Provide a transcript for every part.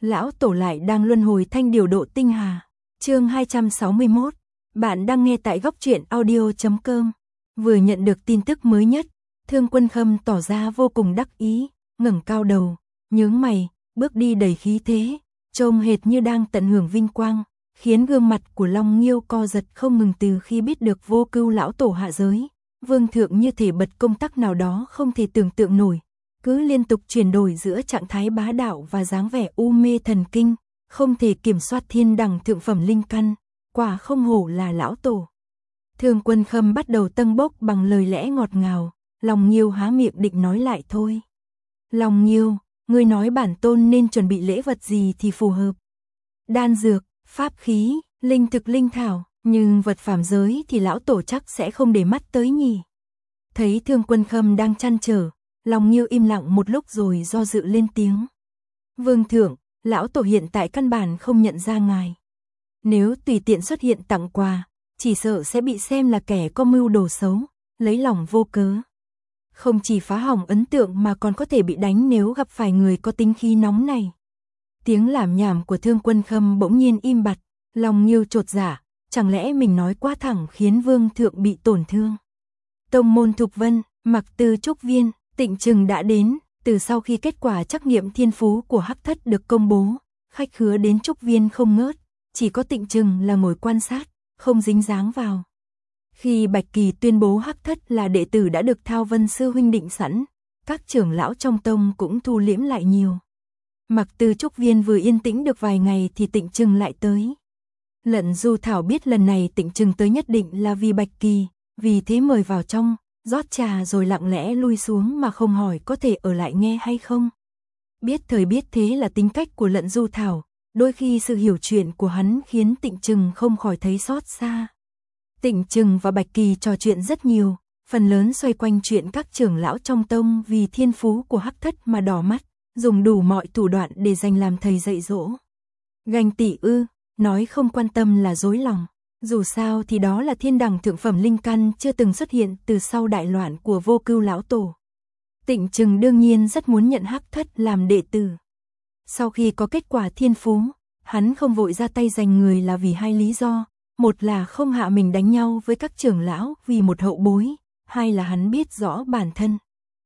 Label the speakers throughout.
Speaker 1: lão tổ lại đang luân hồi thanh điều độ tinh hà. Chương 261. Bạn đang nghe tại góc truyện audio.com. Vừa nhận được tin tức mới nhất, Thương Quân Khâm tỏ ra vô cùng đắc ý, ngẩng cao đầu, nhướng mày, bước đi đầy khí thế, trông hệt như đang tận hưởng vinh quang, khiến gương mặt của Long Nghiêu co giật không ngừng từ khi biết được Vô Cưu lão tổ hạ giới. Vương thượng như thể bật công tắc nào đó không thể tưởng tượng nổi, cứ liên tục chuyển đổi giữa trạng thái bá đạo và dáng vẻ u mê thần kinh, không thể kiểm soát thiên đẳng thượng phẩm linh căn, quả không hổ là lão tổ. Thương Quân Khâm bắt đầu tâng bốc bằng lời lẽ ngọt ngào, Long Nghiêu há miệng định nói lại thôi. Long Nghiêu, ngươi nói bản tôn nên chuẩn bị lễ vật gì thì phù hợp? Đan dược, pháp khí, linh thực linh thảo, nhưng vật phàm giới thì lão tổ chắc sẽ không để mắt tới nhỉ. Thấy Thương Quân Khâm đang trăn trở, Long Nghiêu im lặng một lúc rồi do dự lên tiếng. Vương thượng, lão tổ hiện tại căn bản không nhận ra ngài. Nếu tùy tiện xuất hiện tặng quà, chỉ sợ sẽ bị xem là kẻ có mưu đồ xấu, lấy lòng vô cớ. Không chỉ phá hỏng ấn tượng mà còn có thể bị đánh nếu gặp phải người có tính khí nóng này. Tiếng lảm nhảm của Thương Quân Khâm bỗng nhiên im bặt, Long Nghiêu chột dạ, chẳng lẽ mình nói quá thẳng khiến vương thượng bị tổn thương. Tông môn Thục Vân, Mặc Tư Trúc Viên, Tịnh Trừng đã đến. Từ sau khi kết quả trắc nghiệm thiên phú của Hắc Thất được công bố, khách khứa đến Trúc Viên không ngớt, chỉ có Tịnh Trừng là ngồi quan sát, không dính dáng vào. Khi Bạch Kỳ tuyên bố Hắc Thất là đệ tử đã được Thao Vân sư huynh định sẵn, các trưởng lão trong tông cũng thu liễm lại nhiều. Mặc Tư Trúc Viên vừa yên tĩnh được vài ngày thì Tịnh Trừng lại tới. Lận Du Thảo biết lần này Tịnh Trừng tới nhất định là vì Bạch Kỳ, vì thế mời vào trong, rót trà rồi lặng lẽ lui xuống mà không hỏi có thể ở lại nghe hay không. Biết thời biết thế là tính cách của Lận Du Thảo, đôi khi sự hiểu chuyện của hắn khiến Tịnh Trừng không khỏi thấy xót xa. Tịnh Trừng và Bạch Kỳ trò chuyện rất nhiều, phần lớn xoay quanh chuyện các trưởng lão trong tông vì thiên phú của Hắc Thất mà đỏ mắt, dùng đủ mọi thủ đoạn để giành làm thầy dạy dỗ. Ganh tị ư, nói không quan tâm là dối lòng. Dù sao thì đó là thiên đẳng thượng phẩm linh căn chưa từng xuất hiện từ sau đại loạn của Vô Cưu lão tổ. Tịnh Trừng đương nhiên rất muốn nhận Hắc Thất làm đệ tử. Sau khi có kết quả thiên phú, hắn không vội ra tay giành người là vì hai lý do. Một là không hạ mình đánh nhau với các trưởng lão vì một hậu bối, hai là hắn biết rõ bản thân.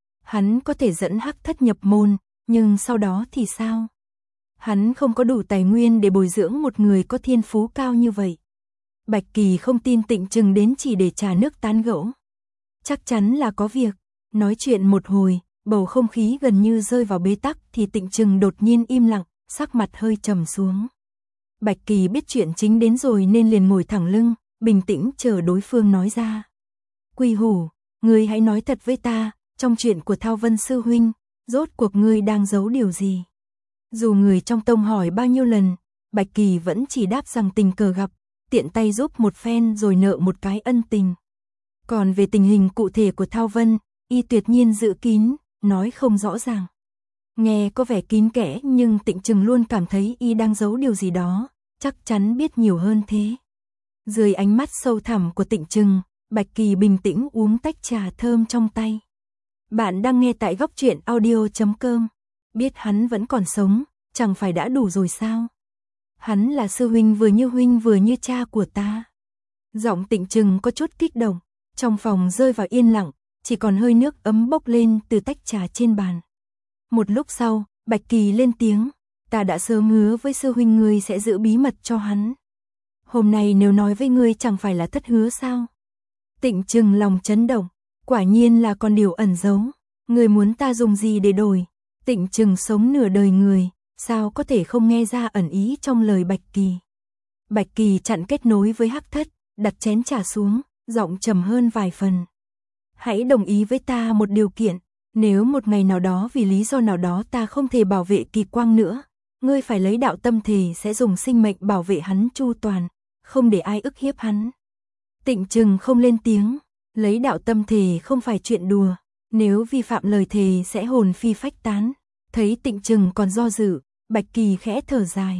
Speaker 1: Hắn có thể dẫn Hắc Thất nhập môn, nhưng sau đó thì sao? Hắn không có đủ tài nguyên để bồi dưỡng một người có thiên phú cao như vậy. Bạch Kỳ không tin Tịnh Trừng đến chỉ để trà nước tán gẫu. Chắc chắn là có việc. Nói chuyện một hồi, bầu không khí gần như rơi vào bế tắc thì Tịnh Trừng đột nhiên im lặng, sắc mặt hơi trầm xuống. Bạch Kỳ biết chuyện chính đến rồi nên liền ngồi thẳng lưng, bình tĩnh chờ đối phương nói ra. Quy Hủ, ngươi hãy nói thật với ta, trong chuyện của Thao Vân sư huynh, rốt cuộc ngươi đang giấu điều gì? Dù người trong tông hỏi bao nhiêu lần, Bạch Kỳ vẫn chỉ đáp rằng tình cờ gặp, tiện tay giúp một phen rồi nợ một cái ân tình. Còn về tình hình cụ thể của Thao Vân, y tuyệt nhiên giữ kín, nói không rõ ràng. Nghe có vẻ kín kẽ nhưng Tịnh Trừng luôn cảm thấy y đang giấu điều gì đó, chắc chắn biết nhiều hơn thế. Dưới ánh mắt sâu thẳm của Tịnh Trừng, Bạch Kỳ bình tĩnh uống tách trà thơm trong tay. Bạn đang nghe tại góc truyện audio.com. Biết hắn vẫn còn sống, chẳng phải đã đủ rồi sao? Hắn là sư huynh vừa như cha của ta. Giọng Tịnh Trừng có chút kích động, trong phòng rơi vào yên lặng, chỉ còn hơi nước ấm bốc lên từ tách trà trên bàn. Một lúc sau, Bạch Kỳ lên tiếng, ta đã sớm hứa với sư huynh ngươi sẽ giữ bí mật cho hắn. Hôm nay nếu nói với ngươi chẳng phải là thất hứa sao? Tịnh Trừng lòng chấn động, quả nhiên là còn điều ẩn giấu. Ngươi muốn ta dùng gì để đổi? Tịnh Trừng sống nửa đời người, sao có thể không nghe ra ẩn ý trong lời Bạch Kỳ. Bạch Kỳ chặn kết nối với Hắc Thất, đặt chén trà xuống, giọng trầm hơn vài phần. Hãy đồng ý với ta một điều kiện, nếu một ngày nào đó vì lý do nào đó ta không thể bảo vệ Kỳ Quang nữa, ngươi phải lấy đạo tâm thề sẽ dùng sinh mệnh bảo vệ hắn chu toàn, không để ai ức hiếp hắn. Tịnh Trừng không lên tiếng, lấy đạo tâm thề không phải chuyện đùa, nếu vi phạm lời thề sẽ hồn phi phách tán. Thấy Tịnh Trừng còn do dự, Bạch Kỳ khẽ thở dài.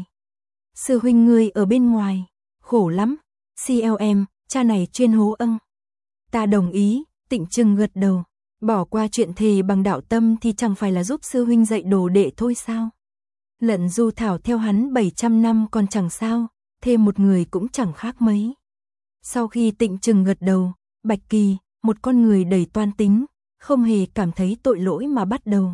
Speaker 1: Sư huynh ngươi ở bên ngoài, khổ lắm, CLM, cha này chuyên hố âng. Ta đồng ý, Tịnh Trừng gật đầu, bỏ qua chuyện thề bằng đạo tâm thì chẳng phải là giúp sư huynh dạy đồ đệ thôi sao? Lận Du Thảo theo hắn 700 năm còn chẳng sao, thêm một người cũng chẳng khác mấy. Sau khi Tịnh Trừng gật đầu, Bạch Kỳ, một con người đầy toan tính, không hề cảm thấy tội lỗi mà bắt đầu.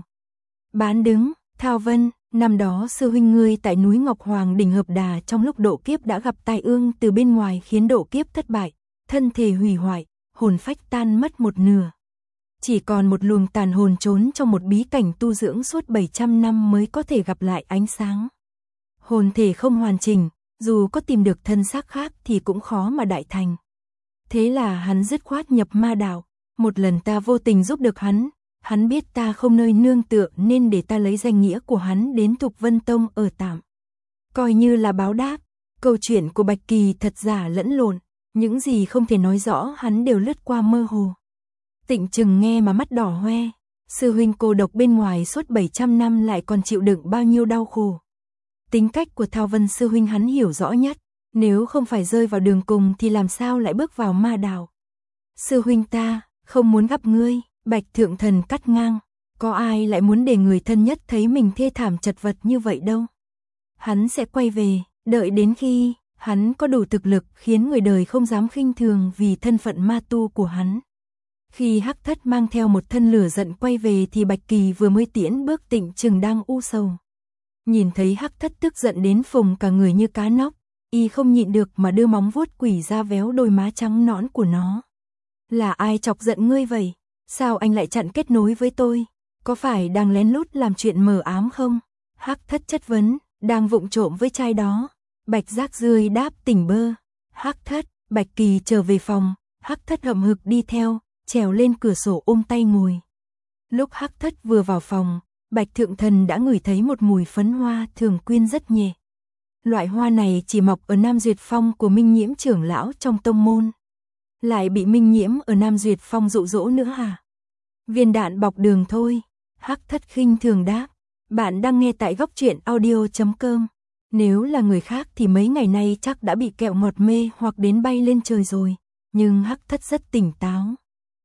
Speaker 1: Bán đứng, Thao Vân, năm đó sư huynh ngươi tại núi Ngọc Hoàng đỉnh Hợp Đà trong lúc độ kiếp đã gặp tai ương từ bên ngoài khiến độ kiếp thất bại, thân thể hủy hoại, hồn phách tan mất một nửa. Chỉ còn một luồng tàn hồn trốn trong một bí cảnh tu dưỡng suốt 700 năm mới có thể gặp lại ánh sáng. Hồn thể không hoàn chỉnh, dù có tìm được thân xác khác thì cũng khó mà đại thành. Thế là hắn dứt khoát nhập ma đạo. Một lần ta vô tình giúp được hắn biết ta không nơi nương tựa nên để ta lấy danh nghĩa của hắn đến Thục Vân Tông ở tạm. Coi như là báo đáp. Câu chuyện của Bạch Kỳ thật giả lẫn lộn, những gì không thể nói rõ hắn đều lướt qua mơ hồ. Tịnh Trừng nghe mà mắt đỏ hoe, sư huynh cô độc bên ngoài suốt 700 năm lại còn chịu đựng bao nhiêu đau khổ. Tính cách của Thao Vân sư huynh hắn hiểu rõ nhất, nếu không phải rơi vào đường cùng thì làm sao lại bước vào ma đạo. Sư huynh ta, không muốn gặp ngươi, Bạch Thượng Thần cắt ngang, có ai lại muốn để người thân nhất thấy mình thê thảm chật vật như vậy đâu. Hắn sẽ quay về, đợi đến khi hắn có đủ thực lực khiến người đời không dám khinh thường vì thân phận ma tu của hắn. Khi Hắc Thất mang theo một thân lửa giận quay về thì Bạch Kỳ vừa mới tiễn bước Tịnh Trừng đang u sầu. Nhìn thấy Hắc Thất tức giận đến phồng cả người như cá nóc, y không nhịn được mà đưa móng vuốt quỷ ra véo đôi má trắng nõn của nó. Là ai chọc giận ngươi vậy? Sao anh lại chặn kết nối với tôi? Có phải đang lén lút làm chuyện mờ ám không? Hắc Thất chất vấn, đang vụng trộm với trai đó. Bạch Giác Rươi đáp tỉnh bơ. Hắc Thất, Bạch Kỳ trở về phòng, Hắc Thất hậm hực đi theo, trèo lên cửa sổ ôm tay ngồi. Lúc Hắc Thất vừa vào phòng, Bạch Thượng Thần đã ngửi thấy một mùi phấn hoa thường quyên rất nhẹ. Loại hoa này chỉ mọc ở Nam Duyệt Phong của Minh Nhiễm trưởng lão trong tông môn. Lại bị Minh Nhiễm ở Nam Duyệt Phong dụ dỗ nữa hả? Viên đạn bọc đường thôi. Hắc Thất khinh thường đáp. Bạn đang nghe tại góc truyện audio.com. Nếu là người khác thì mấy ngày nay chắc đã bị kẹo ngọt mê hoặc đến bay lên trời rồi. Nhưng Hắc Thất rất tỉnh táo.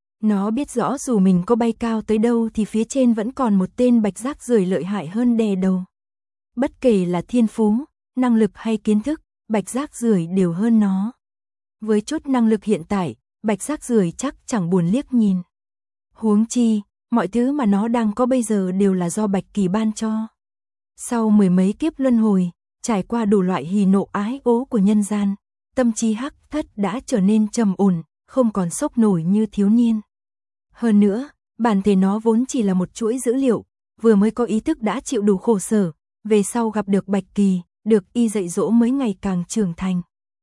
Speaker 1: Nó biết rõ dù mình có bay cao tới đâu thì phía trên vẫn còn một tên Bạch Giác Rưởi lợi hại hơn đè đầu. Bất kể là thiên phú, năng lực hay kiến thức, Bạch Giác Rưởi đều hơn nó. Với chút năng lực hiện tại, Bạch Giác Rưởi chắc chẳng buồn liếc nhìn. Huống chi, mọi thứ mà nó đang có bây giờ đều là do Bạch Kỳ ban cho. Sau mười mấy kiếp luân hồi, trải qua đủ loại hỉ nộ ái ố của nhân gian, tâm trí Hắc Thất đã trở nên trầm ổn, không còn sốc nổi như thiếu niên. Hơn nữa, bản thể nó vốn chỉ là một chuỗi dữ liệu, vừa mới có ý thức đã chịu đủ khổ sở, về sau gặp được Bạch Kỳ, được y dạy dỗ mới ngày càng trưởng thành.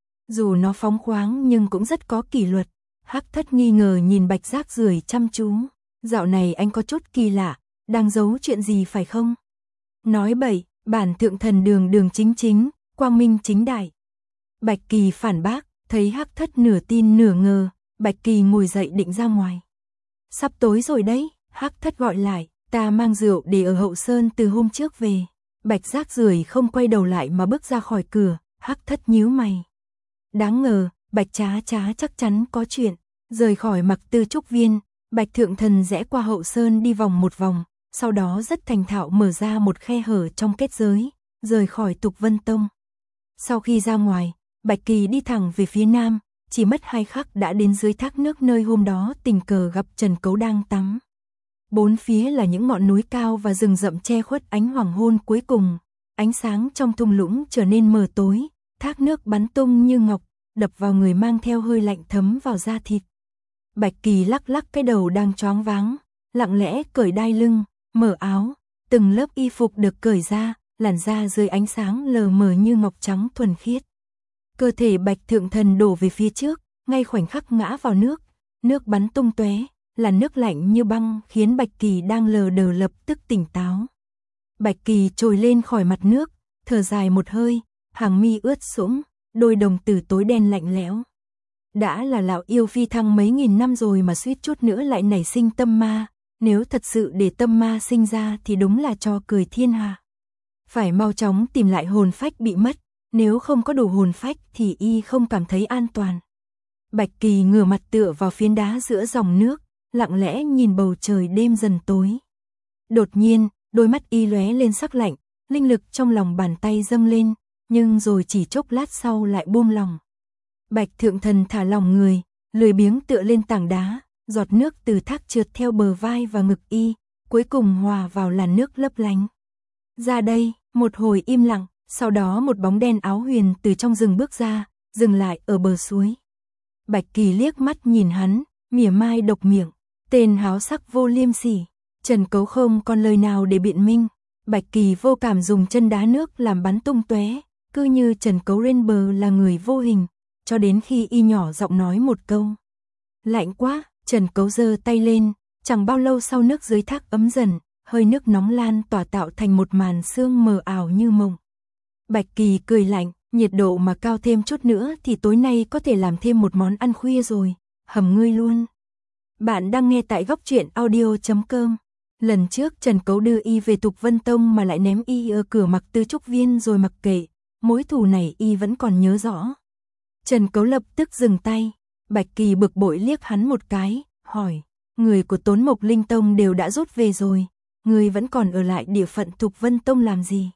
Speaker 1: Dù nó phóng khoáng nhưng cũng rất có kỷ luật. Hắc Thất nghi ngờ nhìn Bạch Giác Rưởi chăm chú. Dạo này anh có chút kỳ lạ, đang giấu chuyện gì phải không? Nói bậy, bản Thượng Thần đường đường chính chính, quang minh chính đại. Bạch Kỳ phản bác, thấy Hắc Thất nửa tin nửa ngờ, Bạch Kỳ ngồi dậy định ra ngoài. Sắp tối rồi đấy, Hắc Thất gọi lại, ta mang rượu để ở Hậu Sơn từ hôm trước về. Bạch Giác Rưởi không quay đầu lại mà bước ra khỏi cửa, Hắc Thất nhíu mày. Đáng ngờ, Bạch Trá Trá chắc chắn có chuyện. Rời khỏi Mặc Tư Trúc Viên, Bạch Thượng Thần rẽ qua Hậu Sơn đi vòng một vòng, sau đó rất thành thạo mở ra một khe hở trong kết giới, rời khỏi Tục Vân Tông. Sau khi ra ngoài, Bạch Kỳ đi thẳng về phía nam, chỉ mất 2 khắc đã đến dưới thác nước nơi hôm đó tình cờ gặp Trần Cấu đang tắm. Bốn phía là những ngọn núi cao và rừng rậm che khuất ánh hoàng hôn cuối cùng, ánh sáng trong thung lũng trở nên mờ tối, thác nước bắn tung như ngọc, đập vào người mang theo hơi lạnh thấm vào da thịt. Bạch Kỳ lắc lắc cái đầu đang choáng váng, lặng lẽ cởi đai lưng, mở áo, từng lớp y phục được cởi ra, làn da dưới ánh sáng lờ mờ như ngọc trắng thuần khiết. Cơ thể Bạch Thượng Thần đổ về phía trước, ngay khoảnh khắc ngã vào nước, nước bắn tung tóe, làn nước lạnh như băng khiến Bạch Kỳ đang lờ đờ lập tức tỉnh táo. Bạch Kỳ trồi lên khỏi mặt nước, thở dài một hơi, hàng mi ướt sũng, đôi đồng tử tối đen lạnh lẽo. Đã là lão yêu phi thăng mấy nghìn năm rồi mà suýt chút nữa lại nảy sinh tâm ma, nếu thật sự để tâm ma sinh ra thì đúng là trò cười thiên hạ. Phải mau chóng tìm lại hồn phách bị mất, nếu không có đủ hồn phách thì y không cảm thấy an toàn. Bạch Kỳ ngửa mặt tựa vào phiến đá giữa dòng nước, lặng lẽ nhìn bầu trời đêm dần tối. Đột nhiên, đôi mắt y lóe lên sắc lạnh, linh lực trong lòng bàn tay dâng lên, nhưng rồi chỉ chốc lát sau lại buông lỏng. Bạch Thượng Thần thả lỏng người, lười biếng tựa lên tảng đá, giọt nước từ thác trượt theo bờ vai và ngực y, cuối cùng hòa vào làn nước lấp lánh. Ra đây, một hồi im lặng, sau đó một bóng đen áo huyền từ trong rừng bước ra, dừng lại ở bờ suối. Bạch Kỳ liếc mắt nhìn hắn, mỉa mai độc miệng, tên háo sắc vô liêm sỉ. Trần Cấu không còn lời nào để biện minh, Bạch Kỳ vô cảm dùng chân đá nước làm bắn tung tóe, cứ như Trần Cấu Rainbow là người vô hình, cho đến khi y nhỏ giọng nói một câu. Lạnh quá, Trần Cấu giơ tay lên, chẳng bao lâu sau nước dưới thác ấm dần, hơi nước nóng lan tỏa tạo thành một màn sương mờ ảo như mộng. Bạch Kỳ cười lạnh, nhiệt độ mà cao thêm chút nữa thì tối nay có thể làm thêm một món ăn khuya rồi, hầm ngươi luôn. Bạn đang nghe tại góc truyện audio.com. Lần trước Trần Cấu đưa y về Tục Vân Tông mà lại ném y ở cửa Mặc Tư Trúc Viên rồi mặc kệ, mối thù này y vẫn còn nhớ rõ. Trần Cấu lập tức dừng tay, Bạch Kỳ bực bội liếc hắn một cái, hỏi, người của Tốn Mộc Linh Tông đều đã rút về rồi, người vẫn còn ở lại địa phận Tục Vân Tông làm gì?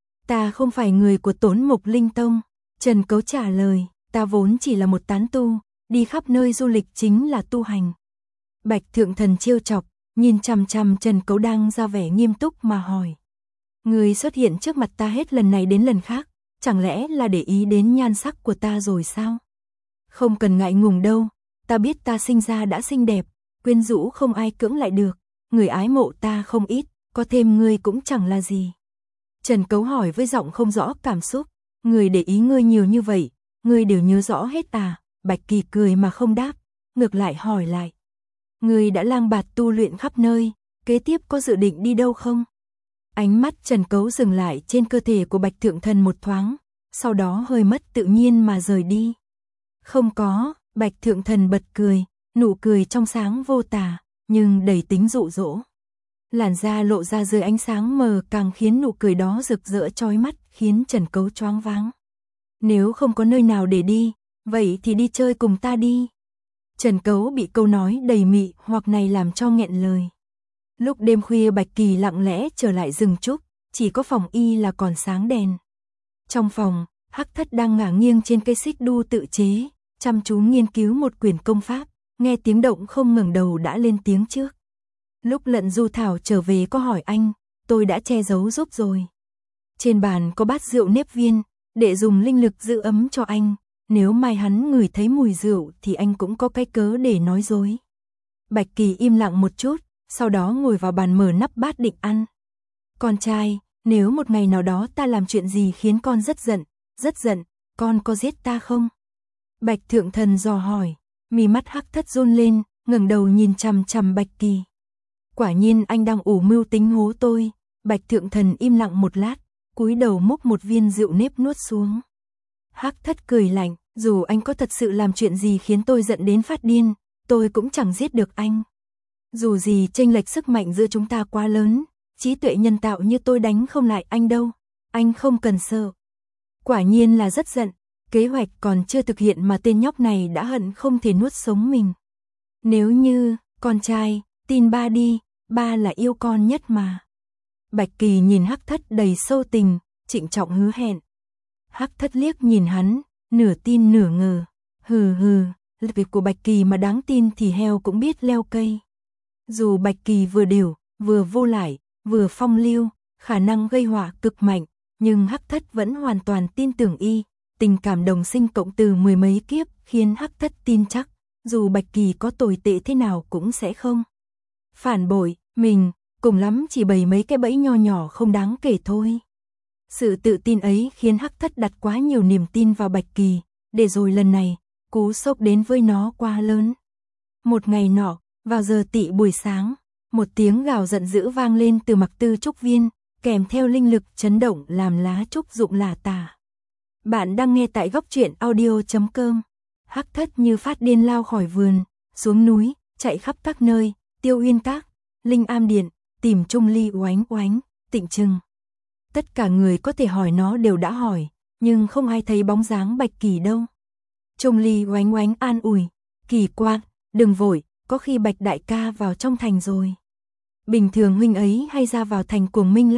Speaker 1: Ta không phải người của Tốn Mộc Linh Tông, Trần Cấu trả lời, ta vốn chỉ là một tán tu, đi khắp nơi du lịch chính là tu hành. Bạch Thượng Thần trêu chọc, nhìn chằm chằm Trần Cấu đang ra vẻ nghiêm túc mà hỏi. Người xuất hiện trước mặt ta hết lần này đến lần khác, chẳng lẽ là để ý đến nhan sắc của ta rồi sao? Không cần ngại ngùng đâu, ta biết ta sinh ra đã xinh đẹp, quyến rũ không ai cưỡng lại được, người ái mộ ta không ít, có thêm ngươi cũng chẳng là gì. Trần Cấu hỏi với giọng không rõ cảm xúc, người để ý ngươi nhiều như vậy, ngươi đều nhớ rõ hết à? Bạch Kỳ cười mà không đáp, ngược lại hỏi lại. Ngươi đã lang bạt tu luyện khắp nơi, kế tiếp có dự định đi đâu không? Ánh mắt Trần Cấu dừng lại trên cơ thể của Bạch Thượng Thần một thoáng, sau đó hơi mất tự nhiên mà rời đi. Không có, Bạch Thượng Thần bật cười, nụ cười trong sáng vô tả, nhưng đầy tính dụ dỗ. Làn da lộ ra dưới ánh sáng mờ càng khiến nụ cười đó rực rỡ chói mắt, khiến Trần Cấu choáng váng. Nếu không có nơi nào để đi, vậy thì đi chơi cùng ta đi. Trần Cấu bị câu nói đầy mị hoặc này làm cho nghẹn lời. Lúc đêm khuya Bạch Kỳ lặng lẽ trở lại rừng trúc, chỉ có phòng y là còn sáng đèn. Trong phòng, Hắc Thất đang ngả nghiêng trên cây xích đu tự chế, chăm chú nghiên cứu một quyển công pháp, nghe tiếng động không ngẩng đầu đã lên tiếng trước. Lúc Lận Du Thảo trở về có hỏi anh, tôi đã che giấu giúp rồi. Trên bàn có bát rượu nếp viên, để dùng linh lực giữ ấm cho anh, nếu mai hắn ngửi thấy mùi rượu thì anh cũng có cái cớ để nói dối. Bạch Kỳ im lặng một chút, sau đó ngồi vào bàn mở nắp bát định ăn. Con trai, nếu một ngày nào đó ta làm chuyện gì khiến con rất giận, con có giết ta không? Bạch Thượng Thần dò hỏi, mí mắt Hắc Thất run lên, ngẩng đầu nhìn chằm chằm Bạch Kỳ. Quả nhiên anh đang ủ mưu tính hố tôi. Bạch Thượng Thần im lặng một lát, cúi đầu múc một viên rượu nếp nuốt xuống. Hắc Thất cười lạnh, dù anh có thật sự làm chuyện gì khiến tôi giận đến phát điên, tôi cũng chẳng giết được anh. Dù gì chênh lệch sức mạnh giữa chúng ta quá lớn, trí tuệ nhân tạo như tôi đánh không lại anh đâu, anh không cần sợ. Quả nhiên là rất giận, kế hoạch còn chưa thực hiện mà tên nhóc này đã hận không thể nuốt sống mình. Nếu như, con trai, tin ba đi, ba là yêu con nhất mà. Bạch Kỳ nhìn Hắc Thất đầy sâu tình, trịnh trọng hứa hẹn. Hắc Thất liếc nhìn hắn, nửa tin nửa ngờ. Hừ, việc của Bạch Kỳ mà đáng tin thì heo cũng biết leo cây. Dù Bạch Kỳ vừa đều, vừa vô lại, vừa phong lưu, khả năng gây họa cực mạnh, nhưng Hắc Thất vẫn hoàn toàn tin tưởng y. Tình cảm đồng sinh cộng từ mười mấy kiếp khiến Hắc Thất tin chắc, dù Bạch Kỳ có tồi tệ thế nào cũng sẽ không phản bội mình, cùng lắm chỉ bày mấy cái bẫy nho nhỏ không đáng kể thôi. Sự tự tin ấy khiến Hắc Thất đặt quá nhiều niềm tin vào Bạch Kỳ, để rồi lần này, cú sốc đến với nó quá lớn. Một ngày nọ, vào giờ tỵ buổi sáng, một tiếng gào giận dữ vang lên từ Mặc Tư Trúc Viên, kèm theo linh lực chấn động làm lá trúc rụng lả tả. Bạn đang nghe tại góc truyện audio.com. Hắc Thất như phát điên lao khỏi vườn, xuống núi, chạy khắp các nơi, Tiêu Uyên Các, Linh Am Điện, tìm Trung Ly oánh, Tịnh Trừng. Tất cả người có thể hỏi nó đều đã hỏi, nhưng không ai thấy bóng dáng Bạch Kỳ đâu. Trung Ly oánh an ủi, Kỳ quang, đừng vội, có khi Bạch đại ca vào trong thành rồi. Bình thường huynh ấy hay ra vào thành cuồng minh lắm,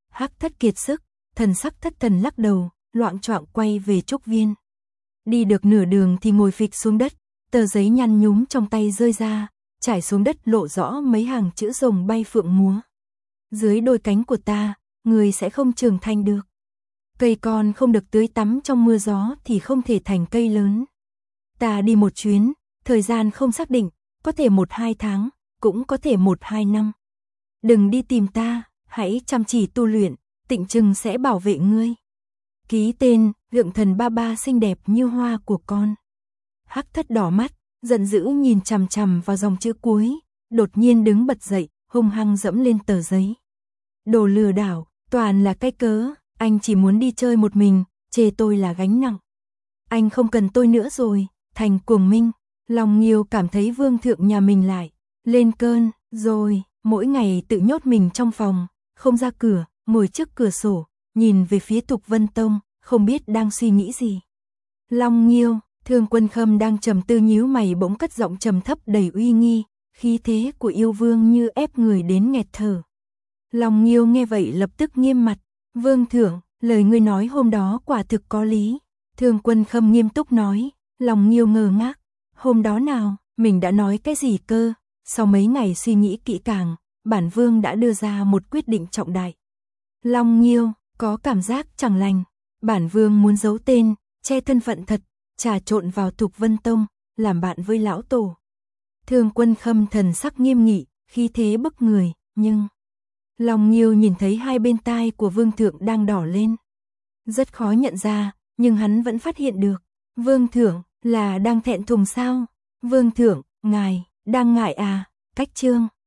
Speaker 1: Hắc Thất kiệt sức, thần sắc thất thần lắc đầu, loạng choạng quay về trúc viên. Đi được nửa đường thì ngồi phịch xuống đất, tờ giấy nhăn nhúm trong tay rơi ra, trải xuống đất lộ rõ mấy hàng chữ rồng bay phượng múa. Dưới đôi cánh của ta, người sẽ không trưởng thành được. Cây con không được tưới tắm trong mưa gió thì không thể thành cây lớn. Ta đi một chuyến, thời gian không xác định, có thể 1-2 tháng, cũng có thể 1-2 năm. Đừng đi tìm ta, hãy chăm chỉ tu luyện, Tịnh Trừng sẽ bảo vệ ngươi. Ký tên, Lượng Thần ba ba xinh đẹp như hoa của con. Hắc Thất đỏ mắt, giận dữ nhìn chằm chằm vào dòng chữ cuối, đột nhiên đứng bật dậy, hung hăng dẫm lên tờ giấy. Đồ lừa đảo, toàn là cái cớ, anh chỉ muốn đi chơi một mình, chê tôi là gánh nặng. Anh không cần tôi nữa rồi, thành cuồng minh. Long Nghiêu cảm thấy vương thượng nhà mình lại lên cơn, rồi mỗi ngày tự nhốt mình trong phòng, không ra cửa, ngồi trước cửa sổ, nhìn về phía Thục Vân Tông, không biết đang suy nghĩ gì. Long Nghiêu, Thương Quân Khâm đang trầm tư nhíu mày bỗng cất giọng trầm thấp đầy uy nghi, khí thế của yêu vương như ép người đến nghẹt thở. Long Nghiêu nghe vậy lập tức nghiêm mặt, vương thượng, lời ngươi nói hôm đó quả thực có lý. Thương Quân Khâm nghiêm túc nói, Long Nghiêu ngơ ngác, hôm đó nào, mình đã nói cái gì cơ? Sau mấy ngày suy nghĩ kỹ càng, bản vương đã đưa ra một quyết định trọng đại. Long Nghiêu, có cảm giác chẳng lành, bản vương muốn giấu tên, che thân phận thật, trà trộn vào Thục Vân Tông, làm bạn với lão tổ. Thương Quân Khâm thần sắc nghiêm nghị, khí thế bức người, nhưng Long Nghiêu nhìn thấy hai bên tai của vương thượng đang đỏ lên. Rất khó nhận ra, nhưng hắn vẫn phát hiện được. Vương thượng, là đang thẹn thùng sao? Vương thượng, ngài, đang ngại à? Cách chương